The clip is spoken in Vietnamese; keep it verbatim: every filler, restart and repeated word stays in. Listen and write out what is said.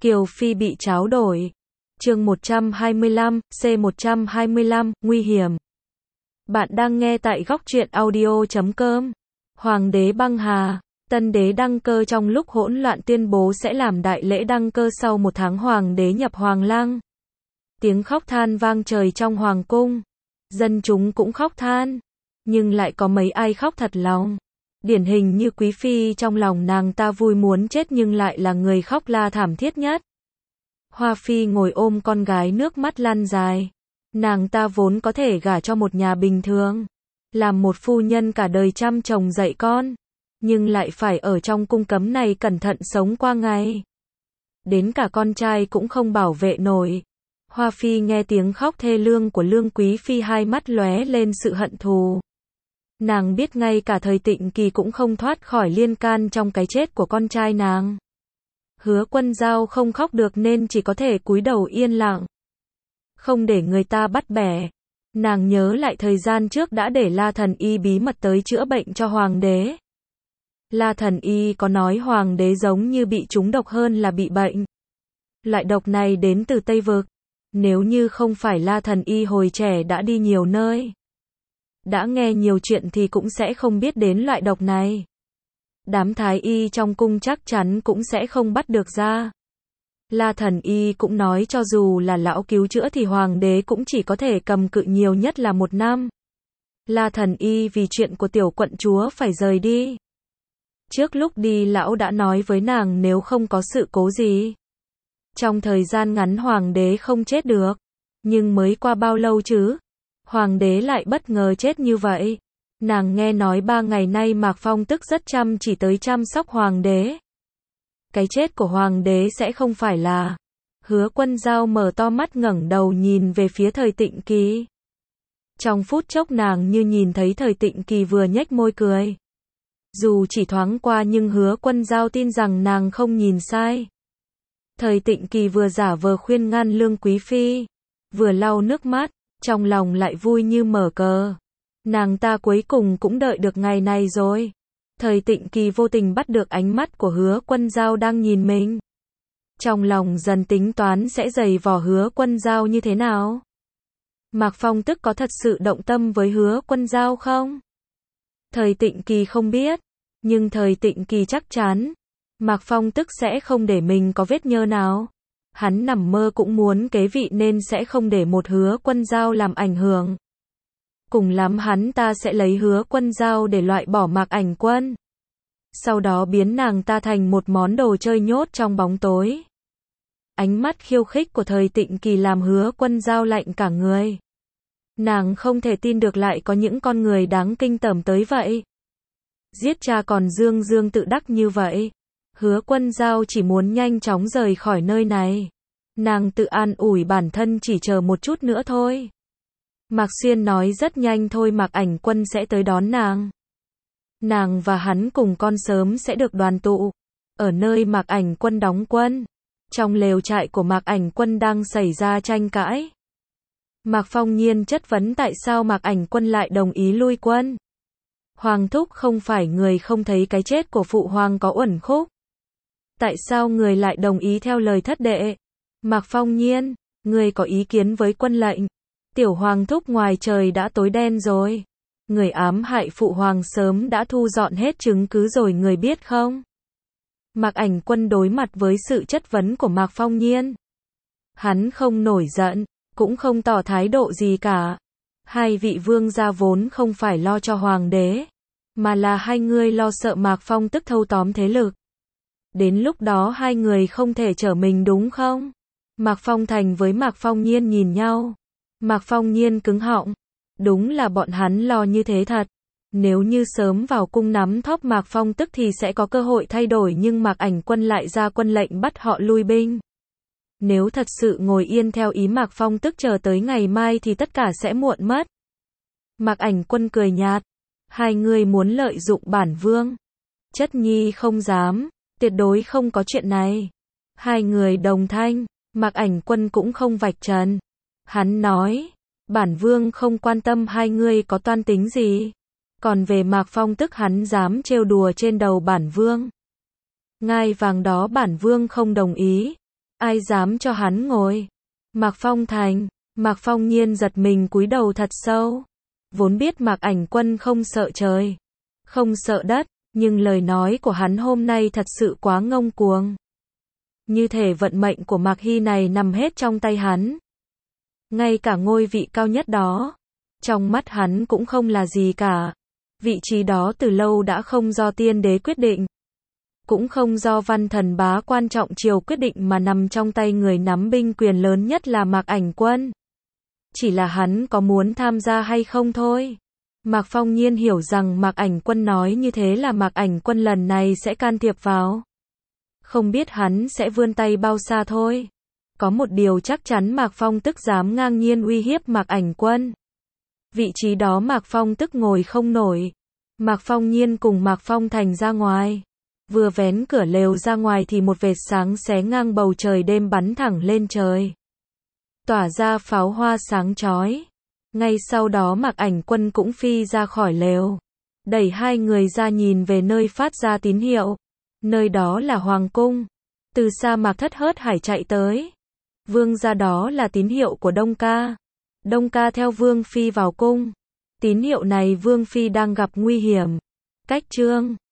Kiều Phi bị tráo đổi. Chương một trăm hai mươi lăm, C một trăm hai mươi lăm, nguy hiểm. Bạn đang nghe tại góc truyện audio chấm com. Hoàng đế băng hà. Tân đế đăng cơ trong lúc hỗn loạn tuyên bố sẽ làm đại lễ đăng cơ sau một tháng hoàng đế nhập hoàng lăng. Tiếng khóc than vang trời trong hoàng cung. Dân chúng cũng khóc than. Nhưng lại có mấy ai khóc thật lòng. Điển hình như Quý Phi, trong lòng nàng ta vui muốn chết nhưng lại là người khóc la thảm thiết nhất. Hoa Phi ngồi ôm con gái nước mắt lăn dài. Nàng ta vốn có thể gả cho một nhà bình thường, làm một phu nhân cả đời chăm chồng dạy con, nhưng lại phải ở trong cung cấm này cẩn thận sống qua ngày. Đến cả con trai cũng không bảo vệ nổi. Hoa Phi nghe tiếng khóc thê lương của Lương Quý Phi, hai mắt lóe lên sự hận thù. Nàng biết ngay cả thời Tịnh Kỳ cũng không thoát khỏi liên can trong cái chết của con trai nàng. Hứa Quân Dao không khóc được nên chỉ có thể cúi đầu yên lặng, không để người ta bắt bẻ. Nàng nhớ lại thời gian trước đã để La Thần Y bí mật tới chữa bệnh cho hoàng đế. La Thần Y có nói hoàng đế giống như bị trúng độc hơn là bị bệnh. Loại độc này đến từ Tây Vực. Nếu như không phải La Thần Y hồi trẻ đã đi nhiều nơi, đã nghe nhiều chuyện thì cũng sẽ không biết đến loại độc này. Đám thái y trong cung chắc chắn cũng sẽ không bắt được ra. La Thần Y cũng nói cho dù là lão cứu chữa thì hoàng đế cũng chỉ có thể cầm cự nhiều nhất là một năm. La Thần Y vì chuyện của tiểu quận chúa phải rời đi. Trước lúc đi lão đã nói với nàng nếu không có sự cố gì, trong thời gian ngắn hoàng đế không chết được. Nhưng mới qua bao lâu chứ? Hoàng đế lại bất ngờ chết như vậy. Nàng nghe nói ba ngày nay Mạc Phong Tức rất chăm chỉ tới chăm sóc hoàng đế. Cái chết của hoàng đế sẽ không phải là... Hứa Quân Dao mở to mắt ngẩng đầu nhìn về phía thời Tịnh Kỳ. Trong phút chốc nàng như nhìn thấy thời Tịnh Kỳ vừa nhếch môi cười. Dù chỉ thoáng qua nhưng Hứa Quân Dao tin rằng nàng không nhìn sai. Thời Tịnh Kỳ vừa giả vờ khuyên ngăn Lương Quý Phi, vừa lau nước mắt, trong lòng lại vui như mở cờ. Nàng ta cuối cùng cũng đợi được ngày này rồi. Thời Tịnh Kỳ vô tình bắt được ánh mắt của Hứa Quân Dao đang nhìn mình. Trong lòng dần tính toán sẽ giày vò Hứa Quân Dao như thế nào. Mạc Phong Tức có thật sự động tâm với Hứa Quân Dao không? Thời Tịnh Kỳ không biết, nhưng thời Tịnh Kỳ chắc chắn Mạc Phong Tức sẽ không để mình có vết nhơ nào. Hắn nằm mơ cũng muốn kế vị nên sẽ không để một Hứa Quân Dao làm ảnh hưởng. Cùng lắm hắn ta sẽ lấy Hứa Quân Dao để loại bỏ Mạc Ảnh Quân. Sau đó biến nàng ta thành một món đồ chơi nhốt trong bóng tối. Ánh mắt khiêu khích của thời Tịnh Kỳ làm Hứa Quân Dao lạnh cả người. Nàng không thể tin được lại có những con người đáng kinh tởm tới vậy. Giết cha còn dương dương tự đắc như vậy. Hứa Quân Dao chỉ muốn nhanh chóng rời khỏi nơi này. Nàng tự an ủi bản thân chỉ chờ một chút nữa thôi. Mạc Xuyên nói rất nhanh thôi Mạc Ảnh Quân sẽ tới đón nàng. Nàng và hắn cùng con sớm sẽ được đoàn tụ. Ở nơi Mạc Ảnh Quân đóng quân. Trong lều trại của Mạc Ảnh Quân đang xảy ra tranh cãi. Mạc Phong Nhiên chất vấn tại sao Mạc Ảnh Quân lại đồng ý lui quân. Hoàng thúc không phải người không thấy cái chết của phụ hoàng có uẩn khúc. Tại sao người lại đồng ý theo lời thất đệ? Mạc Phong Nhiên, người có ý kiến với quân lệnh. Tiểu hoàng thúc ngoài trời đã tối đen rồi. Người ám hại phụ hoàng sớm đã thu dọn hết chứng cứ rồi người biết không? Mạc Ảnh Quân đối mặt với sự chất vấn của Mạc Phong Nhiên. Hắn không nổi giận, cũng không tỏ thái độ gì cả. Hai vị vương gia vốn không phải lo cho hoàng đế, mà là hai người lo sợ Mạc Phong Tức thâu tóm thế lực. Đến lúc đó hai người không thể trở mình đúng không? Mạc Phong Thành với Mạc Phong Nhiên nhìn nhau. Mạc Phong Nhiên cứng họng. Đúng là bọn hắn lo như thế thật. Nếu như sớm vào cung nắm thóp Mạc Phong Tức thì sẽ có cơ hội thay đổi nhưng Mạc Ảnh Quân lại ra quân lệnh bắt họ lui binh. Nếu thật sự ngồi yên theo ý Mạc Phong Tức chờ tới ngày mai thì tất cả sẽ muộn mất. Mạc Ảnh Quân cười nhạt. Hai người muốn lợi dụng bản vương. Chất nhi không dám. Tuyệt đối không có chuyện này. Hai người đồng thanh. Mạc Ảnh Quân cũng không vạch trần. Hắn nói. Bản vương không quan tâm hai người có toan tính gì. Còn về Mạc Phong Tức hắn dám trêu đùa trên đầu bản vương. Ngai vàng đó bản vương không đồng ý. Ai dám cho hắn ngồi? Mạc Phong Thành. Mạc Phong Nhiên giật mình cúi đầu thật sâu. Vốn biết Mạc Ảnh Quân không sợ trời, không sợ đất, nhưng lời nói của hắn hôm nay thật sự quá ngông cuồng. Như thể vận mệnh của Mạc Hy này nằm hết trong tay hắn. Ngay cả ngôi vị cao nhất đó, trong mắt hắn cũng không là gì cả. Vị trí đó từ lâu đã không do tiên đế quyết định, cũng không do văn thần bá quan trọng triều quyết định mà nằm trong tay người nắm binh quyền lớn nhất là Mạc Ảnh Quân. Chỉ là hắn có muốn tham gia hay không thôi. Mạc Phong Nhiên hiểu rằng Mạc Ảnh Quân nói như thế là Mạc Ảnh Quân lần này sẽ can thiệp vào. Không biết hắn sẽ vươn tay bao xa thôi. Có một điều chắc chắn, Mạc Phong Tức dám ngang nhiên uy hiếp Mạc Ảnh Quân. Vị trí đó Mạc Phong Tức ngồi không nổi. Mạc Phong Nhiên cùng Mạc Phong Thành ra ngoài. Vừa vén cửa lều ra ngoài thì một vệt sáng xé ngang bầu trời đêm bắn thẳng lên trời, tỏa ra pháo hoa sáng chói. Ngay sau đó Mạc Ảnh Quân cũng phi ra khỏi lều, đẩy hai người ra nhìn về nơi phát ra tín hiệu. Nơi đó là Hoàng Cung. Từ xa Mạc Thất hớt hải chạy tới. Vương ra, đó là tín hiệu của Đông Ca. Đông Ca theo Vương Phi vào cung. Tín hiệu này Vương Phi đang gặp nguy hiểm. Cách Trương